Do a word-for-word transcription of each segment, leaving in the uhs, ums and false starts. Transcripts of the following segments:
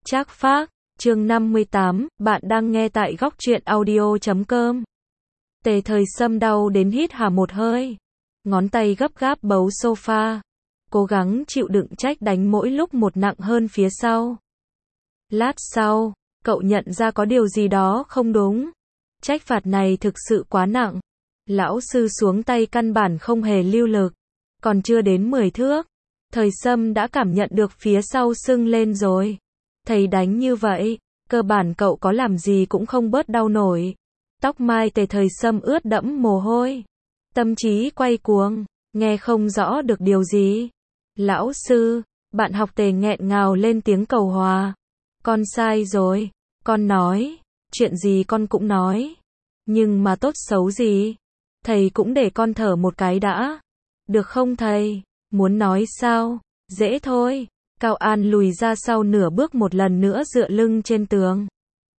Trác Phác, chương năm mươi tám, bạn đang nghe tại góc truyện audio chấm com. Tề Thời Sâm đau đến hít hà một hơi, ngón tay gấp gáp bấu sofa, cố gắng chịu đựng trách đánh mỗi lúc một nặng hơn phía sau. Lát sau, cậu nhận ra có điều gì đó không đúng. Trách phạt này thực sự quá nặng. Lão sư xuống tay căn bản không hề lưu lực. Còn chưa đến mười thước, Thời Sâm đã cảm nhận được phía sau sưng lên rồi. Thầy đánh như vậy, cơ bản cậu có làm gì cũng không bớt đau nổi. Tóc mai Tề Thời Sâm ướt đẫm mồ hôi. Tâm trí quay cuồng, nghe không rõ được điều gì. Lão sư, bạn học Tề nghẹn ngào lên tiếng cầu hòa. Con sai rồi, con nói, chuyện gì con cũng nói. Nhưng mà tốt xấu gì? Thầy cũng để con thở một cái đã. Được không thầy? Muốn nói sao? Dễ thôi. Cao An lùi ra sau nửa bước một lần nữa dựa lưng trên tường.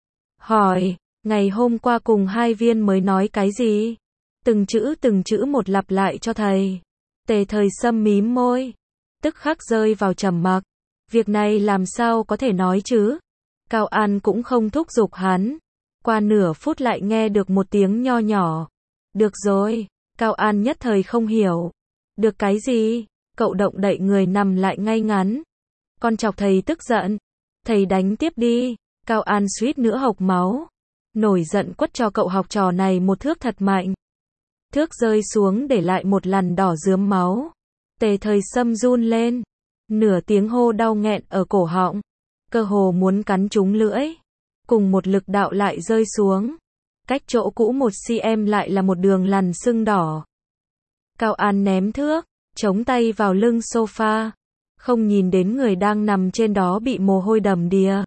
Hỏi, ngày hôm qua cùng hai viên mới nói cái gì? Từng chữ từng chữ một lặp lại cho thầy. Tề Thời Sâm mím môi, tức khắc rơi vào trầm mặc. Việc này làm sao có thể nói chứ? Cao An cũng không thúc giục hắn. Qua nửa phút lại nghe được một tiếng nho nhỏ. Được rồi, Cao An nhất thời không hiểu. Được cái gì? Cậu động đậy người nằm lại ngay ngắn. Con chọc thầy tức giận. Thầy đánh tiếp đi. Cao An suýt nữa hộc máu. Nổi giận quất cho cậu học trò này một thước thật mạnh. Thước rơi xuống để lại một lằn đỏ rướm máu. Tề Thời Sâm run lên. Nửa tiếng hô đau nghẹn ở cổ họng. Cơ hồ muốn cắn trúng lưỡi. Cùng một lực đạo lại rơi xuống. Cách chỗ cũ một xăng-ti-mét lại là một đường lằn sưng đỏ. Cao An ném thước, chống tay vào lưng sofa. Không nhìn đến người đang nằm trên đó bị mồ hôi đầm đìa.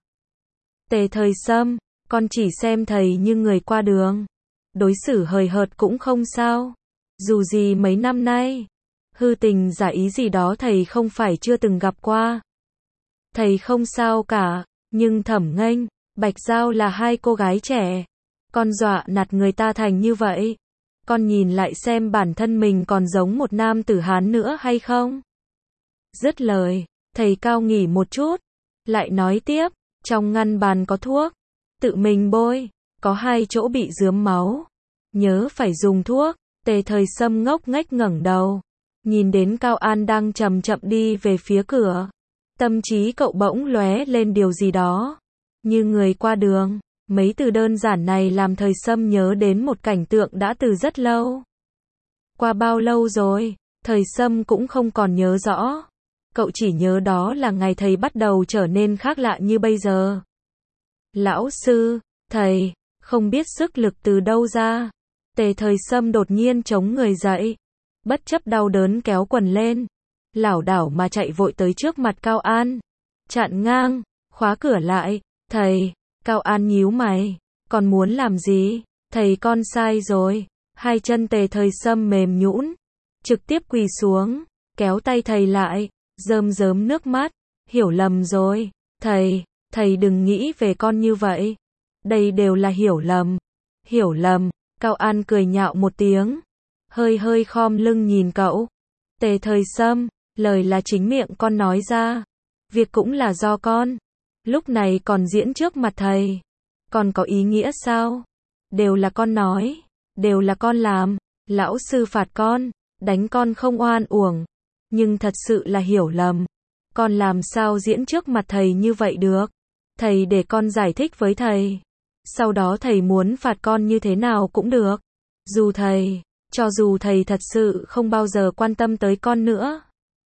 Tề Thời Sâm, con chỉ xem thầy như người qua đường. Đối xử hời hợt cũng không sao. Dù gì mấy năm nay, hư tình giả ý gì đó thầy không phải chưa từng gặp qua. Thầy không sao cả, nhưng Thẩm Nghênh, Bạch Giao là hai cô gái trẻ. Con dọa nạt người ta thành như vậy. Con nhìn lại xem bản thân mình còn giống một nam tử Hán nữa hay không? Dứt lời, thầy Cao nghỉ một chút. Lại nói tiếp, trong ngăn bàn có thuốc. Tự mình bôi, có hai chỗ bị rướm máu. Nhớ phải dùng thuốc. Tề Thời Sâm ngốc nghếch ngẩng đầu. Nhìn đến Cao An đang chậm chậm đi về phía cửa. Tâm trí cậu bỗng lóe lên điều gì đó. Như người qua đường. Mấy từ đơn giản này làm Thời Sâm nhớ đến một cảnh tượng đã từ rất lâu. Qua bao lâu rồi, Thời Sâm cũng không còn nhớ rõ. Cậu chỉ nhớ đó là ngày thầy bắt đầu trở nên khác lạ như bây giờ. Lão sư, thầy, không biết sức lực từ đâu ra. Tề Thời Sâm đột nhiên chống người dậy. Bất chấp đau đớn kéo quần lên. Lảo đảo mà chạy vội tới trước mặt Cao An. Chặn ngang, khóa cửa lại. Thầy, Cao An nhíu mày. Còn muốn làm gì? Thầy con sai rồi. Hai chân Tề Thời Sâm mềm nhũn. Trực tiếp quỳ xuống. Kéo tay thầy lại. Rơm rớm nước mắt. Hiểu lầm rồi. Thầy, thầy đừng nghĩ về con như vậy. Đây đều là hiểu lầm. Hiểu lầm. Cao An cười nhạo một tiếng. Hơi hơi khom lưng nhìn cậu. Tề Thời Sâm, lời là chính miệng con nói ra. Việc cũng là do con. Lúc này còn diễn trước mặt thầy. Còn có ý nghĩa sao? Đều là con nói. Đều là con làm. Lão sư phạt con. Đánh con không oan uổng. Nhưng thật sự là hiểu lầm. Con làm sao diễn trước mặt thầy như vậy được? Thầy để con giải thích với thầy. Sau đó thầy muốn phạt con như thế nào cũng được. Dù thầy, cho dù thầy thật sự không bao giờ quan tâm tới con nữa.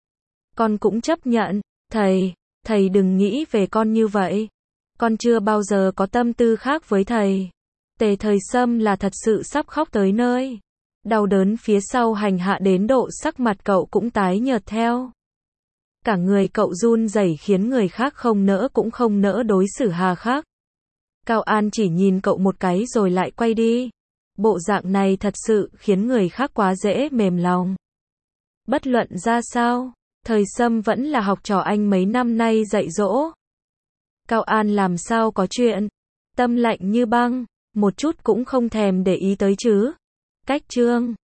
Con cũng chấp nhận. Thầy, thầy đừng nghĩ về con như vậy. Con chưa bao giờ có tâm tư khác với thầy. Tề Thời Sâm là thật sự sắp khóc tới nơi. Đau đớn phía sau hành hạ đến độ sắc mặt cậu cũng tái nhợt theo. Cả người cậu run rẩy khiến người khác không nỡ cũng không nỡ đối xử hà khắc. Cao An chỉ nhìn cậu một cái rồi lại quay đi. Bộ dạng này thật sự khiến người khác quá dễ mềm lòng. Bất luận ra sao, Thời Sâm vẫn là học trò anh mấy năm nay dạy dỗ. Cao An làm sao có chuyện. Tâm lạnh như băng, một chút cũng không thèm để ý tới chứ. Cách chương